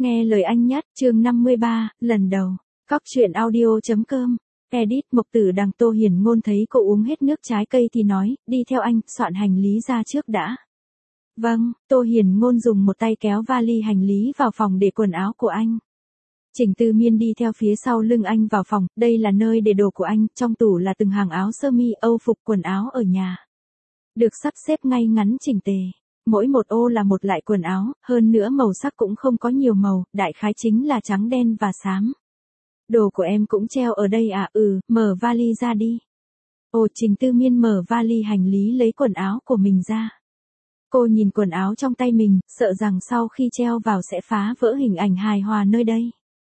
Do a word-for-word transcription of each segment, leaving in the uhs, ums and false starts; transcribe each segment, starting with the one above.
Nghe lời anh nhất, chương năm mươi ba, lần đầu. Cóc truyện audio.com. Edit. Mộc Tử Đằng. Tô Hiền Ngôn thấy cô uống hết nước trái cây thì nói, đi theo anh, soạn hành lý ra trước đã. Vâng. Tô Hiền Ngôn dùng một tay kéo vali hành lý vào phòng để quần áo của anh. Trình Tư Miên đi theo phía sau lưng anh vào phòng, đây là nơi để đồ của anh, trong tủ là từng hàng áo sơ mi, âu phục, quần áo ở nhà. Được sắp xếp ngay ngắn chỉnh tề. Mỗi một ô là một loại quần áo, hơn nữa màu sắc cũng không có nhiều màu, đại khái chính là trắng đen và xám. Đồ của em cũng treo ở đây à? Ừ, mở vali ra đi. Ồ, Trình Tư Miên mở vali hành lý lấy quần áo của mình ra. Cô nhìn quần áo trong tay mình, sợ rằng sau khi treo vào sẽ phá vỡ hình ảnh hài hòa nơi đây.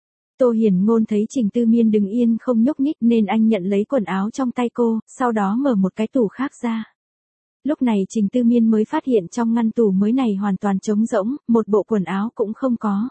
Tô Hiền Ngôn thấy Trình Tư Miên đứng yên không nhúc nhích nên anh nhận lấy quần áo trong tay cô, sau đó mở một cái tủ khác ra. Lúc này Trình Tư Miên mới phát hiện trong ngăn tủ mới này hoàn toàn trống rỗng, một bộ quần áo cũng không có.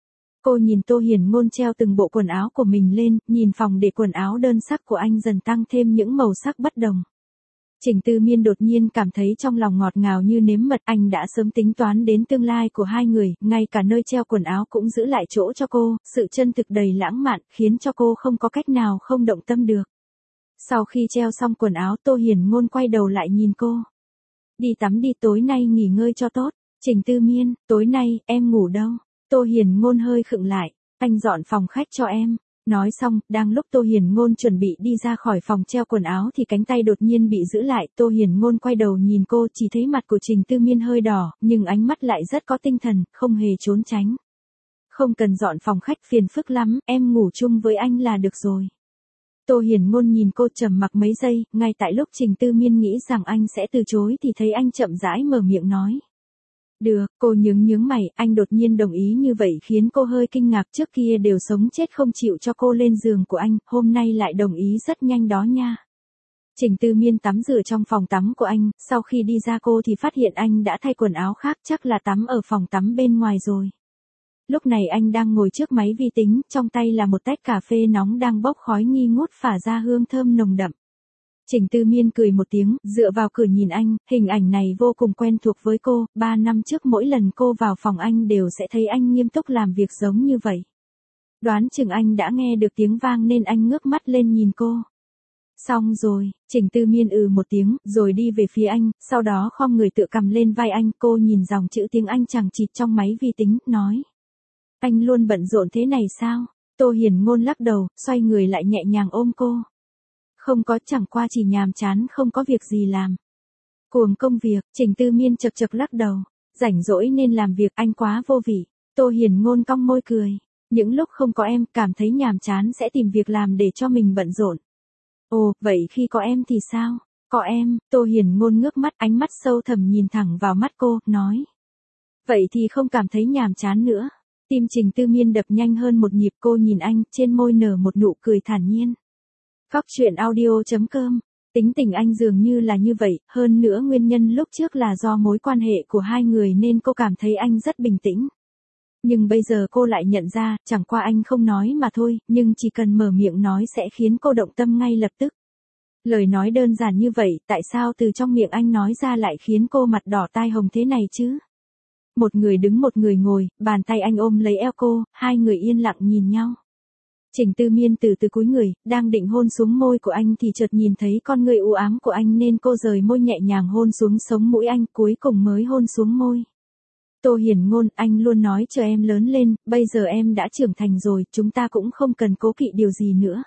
Cô nhìn Tô Hiền Ngôn treo từng bộ quần áo của mình lên, nhìn phòng để quần áo đơn sắc của anh dần tăng thêm những màu sắc bất đồng. Trình Tư Miên đột nhiên cảm thấy trong lòng ngọt ngào như nếm mật, anh đã sớm tính toán đến tương lai của hai người, ngay cả nơi treo quần áo cũng giữ lại chỗ cho cô, sự chân thực đầy lãng mạn, khiến cho cô không có cách nào không động tâm được. Sau khi treo xong quần áo, Tô Hiền Ngôn quay đầu lại nhìn cô. Đi tắm đi, tối nay nghỉ ngơi cho tốt. Trình Tư Miên, tối nay, em ngủ đâu? Tô Hiền Ngôn hơi khựng lại, anh dọn phòng khách cho em. Nói xong, đang lúc Tô Hiền Ngôn chuẩn bị đi ra khỏi phòng treo quần áo thì cánh tay đột nhiên bị giữ lại. Tô Hiền Ngôn quay đầu nhìn cô, chỉ thấy mặt của Trình Tư Miên hơi đỏ, nhưng ánh mắt lại rất có tinh thần, không hề trốn tránh. Không cần dọn phòng khách, phiền phức lắm, em ngủ chung với anh là được rồi. Tô Hiền Ngôn nhìn cô trầm mặc mấy giây, ngay tại lúc Trình Tư Miên nghĩ rằng anh sẽ từ chối thì thấy anh chậm rãi mở miệng nói. Được, cô nhướng nhướng mày, anh đột nhiên đồng ý như vậy khiến cô hơi kinh ngạc, trước kia đều sống chết không chịu cho cô lên giường của anh, hôm nay lại đồng ý rất nhanh đó nha. Trình Tư Miên tắm rửa trong phòng tắm của anh, sau khi đi ra cô thì phát hiện anh đã thay quần áo khác, chắc là tắm ở phòng tắm bên ngoài rồi. Lúc này anh đang ngồi trước máy vi tính, trong tay là một tách cà phê nóng đang bốc khói nghi ngút phả ra hương thơm nồng đậm. Trình Tư Miên cười một tiếng, dựa vào cửa nhìn anh, hình ảnh này vô cùng quen thuộc với cô, ba năm trước mỗi lần cô vào phòng anh đều sẽ thấy anh nghiêm túc làm việc giống như vậy. Đoán chừng anh đã nghe được tiếng vang nên anh ngước mắt lên nhìn cô. Xong rồi, Trình Tư Miên ừ một tiếng, rồi đi về phía anh, sau đó khom người tựa cầm lên vai anh, cô nhìn dòng chữ tiếng Anh chằng chịt trong máy vi tính, nói. Anh luôn bận rộn thế này sao? Tô Hiền Ngôn lắc đầu, xoay người lại nhẹ nhàng ôm cô. Không có, chẳng qua chỉ nhàm chán không có việc gì làm. Cuồng công việc, Trình Tư Miên chật chật lắc đầu. Rảnh rỗi nên làm việc, anh quá vô vị. Tô Hiền Ngôn cong môi cười. Những lúc không có em, cảm thấy nhàm chán sẽ tìm việc làm để cho mình bận rộn. Ồ, vậy khi có em thì sao? Có em, Tô Hiền Ngôn ngước mắt, ánh mắt sâu thẳm nhìn thẳng vào mắt cô, nói. Vậy thì không cảm thấy nhàm chán nữa. Tim Trình Tư Miên đập nhanh hơn một nhịp, cô nhìn anh, trên môi nở một nụ cười thản nhiên. Cóc truyện audio.com. Tính tình anh dường như là như vậy, hơn nữa nguyên nhân lúc trước là do mối quan hệ của hai người nên cô cảm thấy anh rất bình tĩnh. Nhưng bây giờ cô lại nhận ra, chẳng qua anh không nói mà thôi, nhưng chỉ cần mở miệng nói sẽ khiến cô động tâm ngay lập tức. Lời nói đơn giản như vậy, tại sao từ trong miệng anh nói ra lại khiến cô mặt đỏ tai hồng thế này chứ? Một người đứng một người ngồi, bàn tay anh ôm lấy eo cô, hai người yên lặng nhìn nhau. Trình Tư Miên từ từ cúi người, đang định hôn xuống môi của anh thì chợt nhìn thấy con người u ám của anh nên cô rời môi nhẹ nhàng hôn xuống sống mũi anh, cuối cùng mới hôn xuống môi. Tô Hiền Ngôn, anh luôn nói chờ em lớn lên, bây giờ em đã trưởng thành rồi, chúng ta cũng không cần cố kỵ điều gì nữa.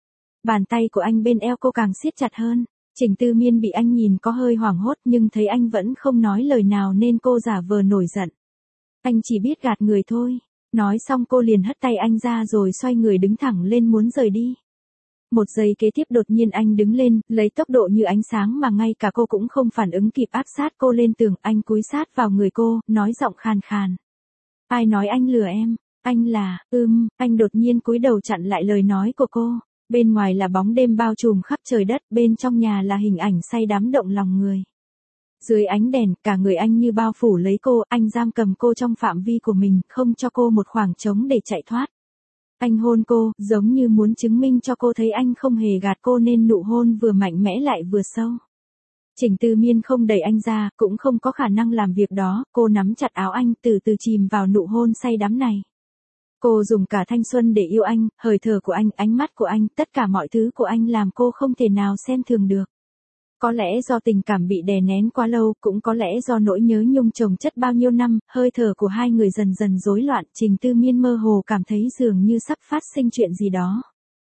Bàn tay của anh bên eo cô càng siết chặt hơn. Trình Tư Miên bị anh nhìn có hơi hoảng hốt nhưng thấy anh vẫn không nói lời nào nên cô giả vờ nổi giận. Anh chỉ biết gạt người thôi. Nói xong cô liền hất tay anh ra rồi xoay người đứng thẳng lên muốn rời đi. Một giây kế tiếp đột nhiên anh đứng lên, lấy tốc độ như ánh sáng mà ngay cả cô cũng không phản ứng kịp áp sát cô lên tường, anh cúi sát vào người cô, nói giọng khàn khàn. Ai nói anh lừa em? Anh là, ưm, anh đột nhiên cúi đầu chặn lại lời nói của cô. Bên ngoài là bóng đêm bao trùm khắp trời đất, bên trong nhà là hình ảnh say đắm động lòng người. Dưới ánh đèn, cả người anh như bao phủ lấy cô, anh giam cầm cô trong phạm vi của mình, không cho cô một khoảng trống để chạy thoát. Anh hôn cô, giống như muốn chứng minh cho cô thấy anh không hề gạt cô nên nụ hôn vừa mạnh mẽ lại vừa sâu. Trình Tư Miên không đẩy anh ra, cũng không có khả năng làm việc đó, cô nắm chặt áo anh từ từ chìm vào nụ hôn say đắm này. Cô dùng cả thanh xuân để yêu anh, hơi thở của anh, ánh mắt của anh, tất cả mọi thứ của anh làm cô không thể nào xem thường được. Có lẽ do tình cảm bị đè nén quá lâu, cũng có lẽ do nỗi nhớ nhung chồng chất bao nhiêu năm, hơi thở của hai người dần dần rối loạn, Trình Tư Miên mơ hồ cảm thấy dường như sắp phát sinh chuyện gì đó.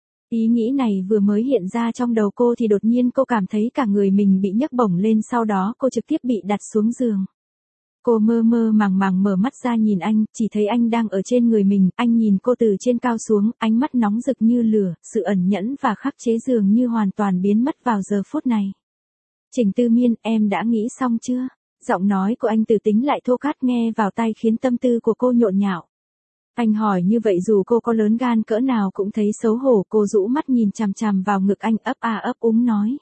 Ý nghĩ này vừa mới hiện ra trong đầu cô thì đột nhiên cô cảm thấy cả người mình bị nhấc bổng lên, sau đó cô trực tiếp bị đặt xuống giường. Cô mơ mơ màng màng mở mắt ra nhìn anh, chỉ thấy anh đang ở trên người mình, anh nhìn cô từ trên cao xuống, ánh mắt nóng rực như lửa, sự ẩn nhẫn và khắc chế dường như hoàn toàn biến mất vào giờ phút này. Trình Tư Miên, em đã nghĩ xong chưa? Giọng nói của anh từ tính lại thô cát nghe vào tai khiến tâm tư của cô nhộn nhạo. Anh hỏi như vậy dù cô có lớn gan cỡ nào cũng thấy xấu hổ, cô rũ mắt nhìn chằm chằm vào ngực anh ấp a ấp úng nói.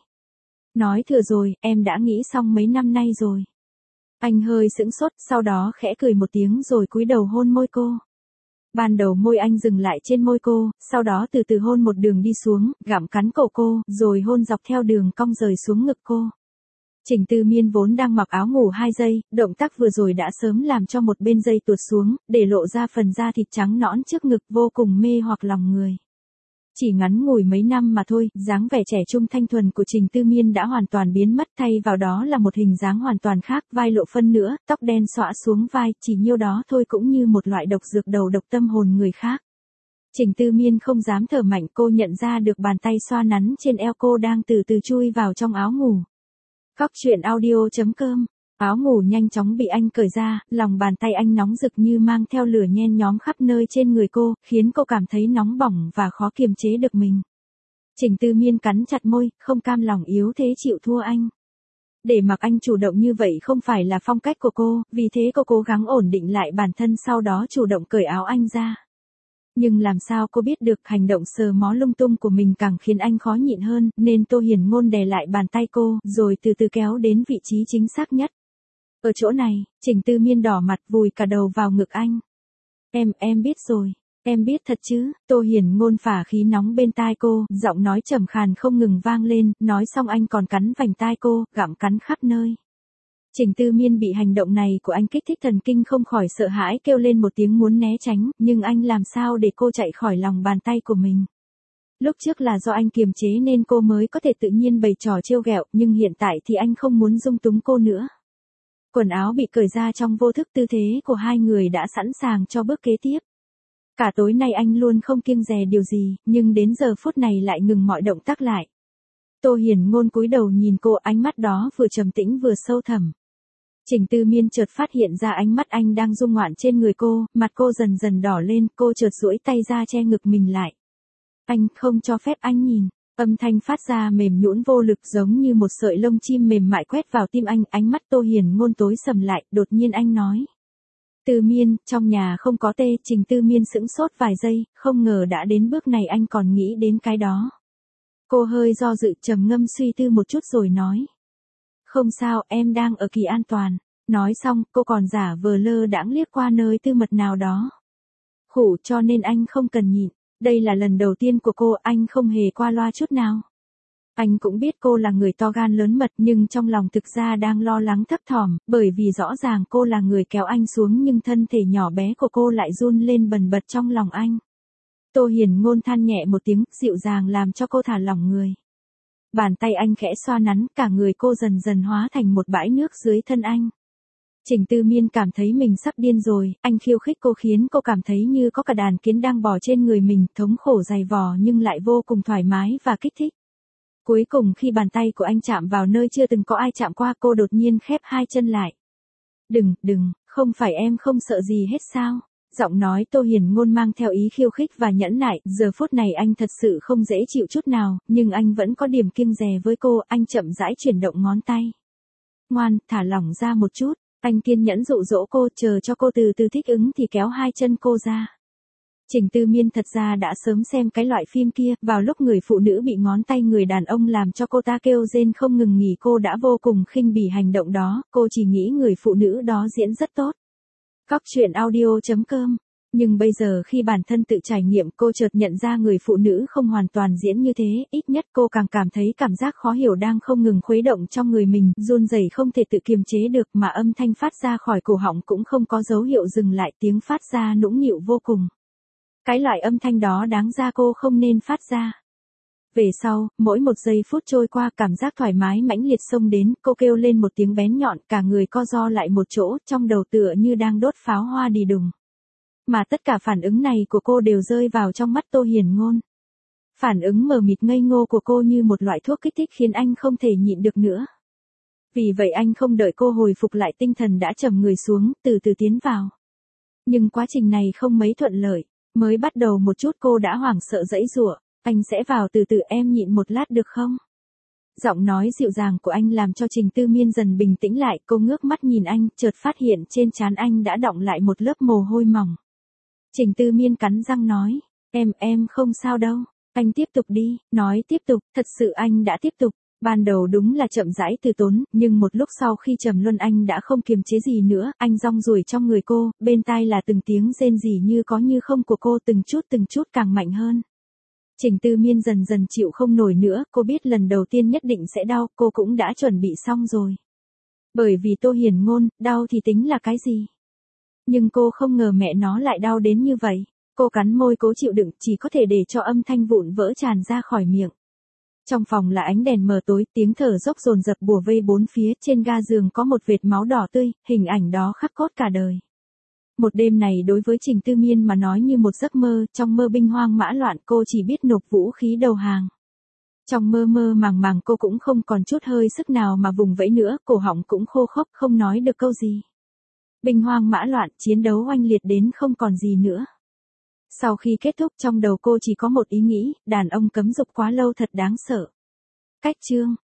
Nói thừa rồi, em đã nghĩ xong mấy năm nay rồi. Anh hơi sững sốt, sau đó khẽ cười một tiếng rồi cúi đầu hôn môi cô. Ban đầu môi anh dừng lại trên môi cô, sau đó từ từ hôn một đường đi xuống, gặm cắn cổ cô, rồi hôn dọc theo đường cong rời xuống ngực cô. Trình Tư Miên vốn đang mặc áo ngủ hai giây, động tác vừa rồi đã sớm làm cho một bên dây tuột xuống, để lộ ra phần da thịt trắng nõn trước ngực vô cùng mê hoặc lòng người. Chỉ ngắn ngủi mấy năm mà thôi, dáng vẻ trẻ trung thanh thuần của Trình Tư Miên đã hoàn toàn biến mất, thay vào đó là một hình dáng hoàn toàn khác, vai lộ phân nữa, tóc đen xõa xuống vai, chỉ nhiêu đó thôi cũng như một loại độc dược đầu độc tâm hồn người khác. Trình Tư Miên không dám thở mạnh, cô nhận ra được bàn tay xoa nắn trên eo cô đang từ từ chui vào trong áo ngủ. Cóc truyện audio chấm com. Áo ngủ nhanh chóng bị anh cởi ra, lòng bàn tay anh nóng rực như mang theo lửa nhen nhóm khắp nơi trên người cô, khiến cô cảm thấy nóng bỏng và khó kiềm chế được mình. Trình Tư Miên cắn chặt môi, không cam lòng yếu thế chịu thua anh. Để mặc anh chủ động như vậy không phải là phong cách của cô, vì thế cô cố gắng ổn định lại bản thân, sau đó chủ động cởi áo anh ra. Nhưng làm sao cô biết được hành động sờ mó lung tung của mình càng khiến anh khó nhịn hơn, nên Tô Hiền Ngôn đè lại bàn tay cô, rồi từ từ kéo đến vị trí chính xác nhất. Ở chỗ này, Trình Tư Miên đỏ mặt vùi cả đầu vào ngực anh. Em, em biết rồi, em biết thật chứ, Tô Hiền Ngôn phả khí nóng bên tai cô, giọng nói trầm khàn không ngừng vang lên, nói xong anh còn cắn vành tai cô, gặm cắn khắp nơi. Trình Tư Miên bị hành động này của anh kích thích thần kinh, không khỏi sợ hãi kêu lên một tiếng muốn né tránh, nhưng anh làm sao để cô chạy khỏi lòng bàn tay của mình. Lúc trước là do anh kiềm chế nên cô mới có thể tự nhiên bày trò trêu ghẹo, nhưng hiện tại thì anh không muốn dung túng cô nữa. Quần áo bị cởi ra trong vô thức, tư thế của hai người đã sẵn sàng cho bước kế tiếp. Cả tối nay anh luôn không kiêng dè điều gì, nhưng đến giờ phút này lại ngừng mọi động tác lại. Tô Hiền Ngôn cúi đầu nhìn cô, ánh mắt đó vừa trầm tĩnh vừa sâu thẳm. Trình Tư Miên chợt phát hiện ra ánh mắt anh đang dung ngoạn trên người cô, mặt cô dần dần đỏ lên, cô chợt duỗi tay ra che ngực mình lại. Anh không cho phép anh nhìn. Âm thanh phát ra mềm nhũn vô lực giống như một sợi lông chim mềm mại quét vào tim anh, ánh mắt Tô Hiền Ngôn tối sầm lại, đột nhiên anh nói. Tư Miên, trong nhà không có tê. Trình Tư Miên sững sốt vài giây, không ngờ đã đến bước này anh còn nghĩ đến cái đó. Cô hơi do dự, trầm ngâm suy tư một chút rồi nói. Không sao, em đang ở kỳ an toàn. Nói xong, cô còn giả vờ lơ đãng liếc qua nơi tư mật nào đó. Khủ, cho nên anh không cần nhịn. Đây là lần đầu tiên của cô, anh không hề qua loa chút nào. Anh cũng biết cô là người to gan lớn mật, nhưng trong lòng thực ra đang lo lắng thấp thỏm, bởi vì rõ ràng cô là người kéo anh xuống nhưng thân thể nhỏ bé của cô lại run lên bần bật trong lòng anh. Tô Hiền Ngôn than nhẹ một tiếng, dịu dàng làm cho cô thả lỏng người. Bàn tay anh khẽ xoa nắn, cả người cô dần dần hóa thành một bãi nước dưới thân anh. Trình Tư Miên cảm thấy mình sắp điên rồi, anh khiêu khích cô khiến cô cảm thấy như có cả đàn kiến đang bò trên người mình, thống khổ dày vò nhưng lại vô cùng thoải mái và kích thích. Cuối cùng khi bàn tay của anh chạm vào nơi chưa từng có ai chạm qua, cô đột nhiên khép hai chân lại. Đừng, đừng, không phải em không sợ gì hết sao? Giọng nói Tô Hiền Ngôn mang theo ý khiêu khích và nhẫn nại, giờ phút này anh thật sự không dễ chịu chút nào, nhưng anh vẫn có điểm kiêng dè với cô, anh chậm rãi chuyển động ngón tay. Ngoan, thả lỏng ra một chút, anh kiên nhẫn dụ dỗ cô, chờ cho cô từ từ thích ứng thì kéo hai chân cô ra. Trình Tư Miên thật ra đã sớm xem cái loại phim kia, vào lúc người phụ nữ bị ngón tay người đàn ông làm cho cô ta kêu rên không ngừng nghỉ, cô đã vô cùng khinh bỉ hành động đó, cô chỉ nghĩ người phụ nữ đó diễn rất tốt. Cóc truyện audio chấm com. Nhưng bây giờ khi bản thân tự trải nghiệm, cô chợt nhận ra người phụ nữ không hoàn toàn diễn như thế, ít nhất cô càng cảm thấy cảm giác khó hiểu đang không ngừng khuấy động trong người mình, run rẩy không thể tự kiềm chế được, mà âm thanh phát ra khỏi cổ họng cũng không có dấu hiệu dừng lại, tiếng phát ra nũng nịu vô cùng. Cái loại âm thanh đó đáng ra cô không nên phát ra. Về sau, mỗi một giây phút trôi qua cảm giác thoải mái mãnh liệt xông đến, cô kêu lên một tiếng bén nhọn, cả người co ro lại một chỗ, trong đầu tựa như đang đốt pháo hoa đi đùng. Mà tất cả phản ứng này của cô đều rơi vào trong mắt Tô Hiền Ngôn. Phản ứng mờ mịt ngây ngô của cô như một loại thuốc kích thích khiến anh không thể nhịn được nữa. Vì vậy anh không đợi cô hồi phục lại tinh thần đã trầm người xuống, từ từ tiến vào. Nhưng quá trình này không mấy thuận lợi, mới bắt đầu một chút cô đã hoảng sợ giãy giụa, anh sẽ vào từ từ em nhịn một lát được không? Giọng nói dịu dàng của anh làm cho Trình Tư Miên dần bình tĩnh lại, cô ngước mắt nhìn anh, chợt phát hiện trên trán anh đã đọng lại một lớp mồ hôi mỏng. Trình Tư Miên cắn răng nói, em, em không sao đâu, anh tiếp tục đi, nói tiếp tục, thật sự anh đã tiếp tục. Ban đầu đúng là chậm rãi từ tốn, nhưng một lúc sau khi trầm luân anh đã không kiềm chế gì nữa, anh rong ruổi trong người cô, bên tai là từng tiếng rên rỉ như có như không của cô từng chút từng chút càng mạnh hơn. Trình Tư Miên dần dần chịu không nổi nữa, cô biết lần đầu tiên nhất định sẽ đau, cô cũng đã chuẩn bị xong rồi. Bởi vì Tô Hiền Ngôn, đau thì tính là cái gì? Nhưng cô không ngờ mẹ nó lại đau đến như vậy. Cô cắn môi cố chịu đựng, chỉ có thể để cho âm thanh vụn vỡ tràn ra khỏi miệng. Trong phòng là ánh đèn mờ tối, tiếng thở dốc dồn dập bủa vây bốn phía, trên ga giường có một vệt máu đỏ tươi, hình ảnh đó khắc cốt cả đời. Một đêm này đối với Trình Tư Miên mà nói như một giấc mơ, trong mơ binh hoang mã loạn cô chỉ biết nộp vũ khí đầu hàng. Trong mơ mơ màng màng cô cũng không còn chút hơi sức nào mà vùng vẫy nữa, cổ họng cũng khô khốc không nói được câu gì. Binh hoang mã loạn, chiến đấu oanh liệt đến không còn gì nữa. Sau khi kết thúc trong đầu cô chỉ có một ý nghĩ, đàn ông cấm dục quá lâu thật đáng sợ. Cách chương